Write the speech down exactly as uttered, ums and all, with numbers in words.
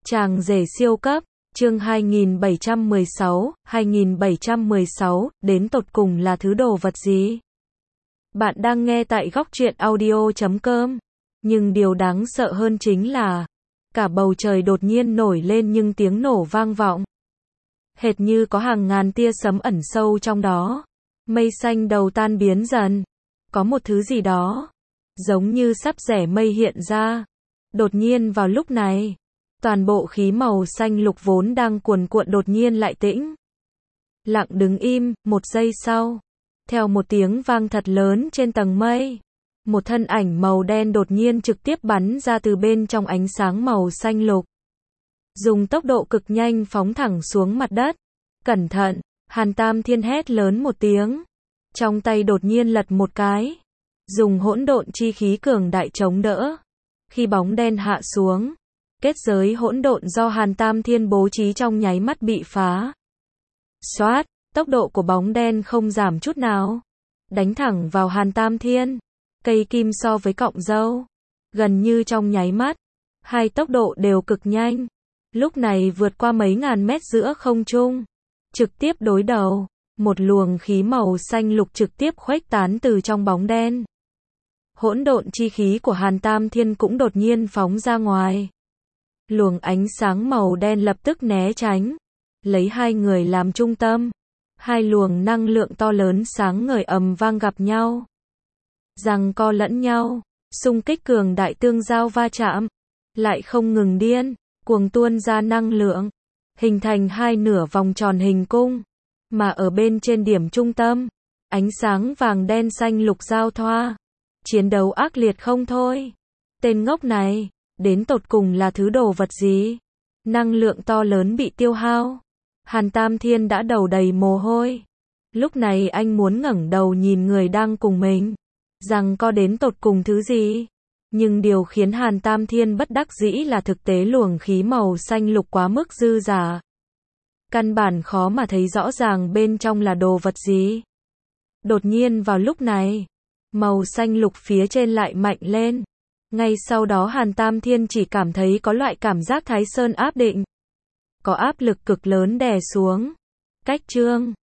Chàng rể siêu cấp, chương hai nghìn bảy trăm mười sáu, hai nghìn bảy trăm mười sáu, đến tột cùng là thứ đồ vật gì? Bạn đang nghe tại góc truyện audio chấm com. Nhưng điều đáng sợ hơn chính là, cả bầu trời đột nhiên nổi lên những tiếng nổ vang vọng. Hệt như có hàng ngàn tia sấm ẩn sâu trong đó. Mây xanh đầu tan biến dần. Có một thứ gì đó, giống như sắp rẽ mây hiện ra. Đột nhiên vào lúc này, toàn bộ khí màu xanh lục vốn đang cuồn cuộn đột nhiên lại tĩnh. Lặng đứng im, một giây sau. Theo một tiếng vang thật lớn trên tầng mây. Một thân ảnh màu đen đột nhiên trực tiếp bắn ra từ bên trong ánh sáng màu xanh lục. Dùng tốc độ cực nhanh phóng thẳng xuống mặt đất. Cẩn thận, Hàn Tam Thiên hét lớn một tiếng. Trong tay đột nhiên lật một cái. Dùng hỗn độn chi khí cường đại chống đỡ. Khi bóng đen hạ xuống, kết giới hỗn độn do Hàn Tam Thiên bố trí trong nháy mắt bị phá. Xoát, tốc độ của bóng đen không giảm chút nào. Đánh thẳng vào Hàn Tam Thiên. Cây kim so với cọng dâu. Gần như trong nháy mắt. Hai tốc độ đều cực nhanh. Lúc này vượt qua mấy ngàn mét giữa không trung. Trực tiếp đối đầu. Một luồng khí màu xanh lục trực tiếp khuếch tán từ trong bóng đen. Hỗn độn chi khí của Hàn Tam Thiên cũng đột nhiên phóng ra ngoài. Luồng ánh sáng màu đen lập tức né tránh. Lấy hai người làm trung tâm. Hai luồng năng lượng to lớn sáng ngời ầm vang gặp nhau. Giằng co lẫn nhau. Xung kích cường đại tương giao va chạm. Lại không ngừng điên. Cuồng tuôn ra năng lượng. Hình thành hai nửa vòng tròn hình cung. Mà ở bên trên điểm trung tâm. Ánh sáng vàng đen xanh lục giao thoa. Chiến đấu ác liệt không thôi. Tên ngốc này, đến tột cùng là thứ đồ vật gì? Năng lượng to lớn bị tiêu hao. Hàn Tam Thiên đã đầu đầy mồ hôi. Lúc này anh muốn ngẩng đầu nhìn người đang cùng mình. Rằng có đến tột cùng thứ gì? Nhưng điều khiến Hàn Tam Thiên bất đắc dĩ là thực tế luồng khí màu xanh lục quá mức dư dả. Căn bản khó mà thấy rõ ràng bên trong là đồ vật gì. Đột nhiên vào lúc này, màu xanh lục phía trên lại mạnh lên. Ngay sau đó Hàn Tam Thiên chỉ cảm thấy có loại cảm giác Thái Sơn áp định. Có áp lực cực lớn đè xuống. Cách chương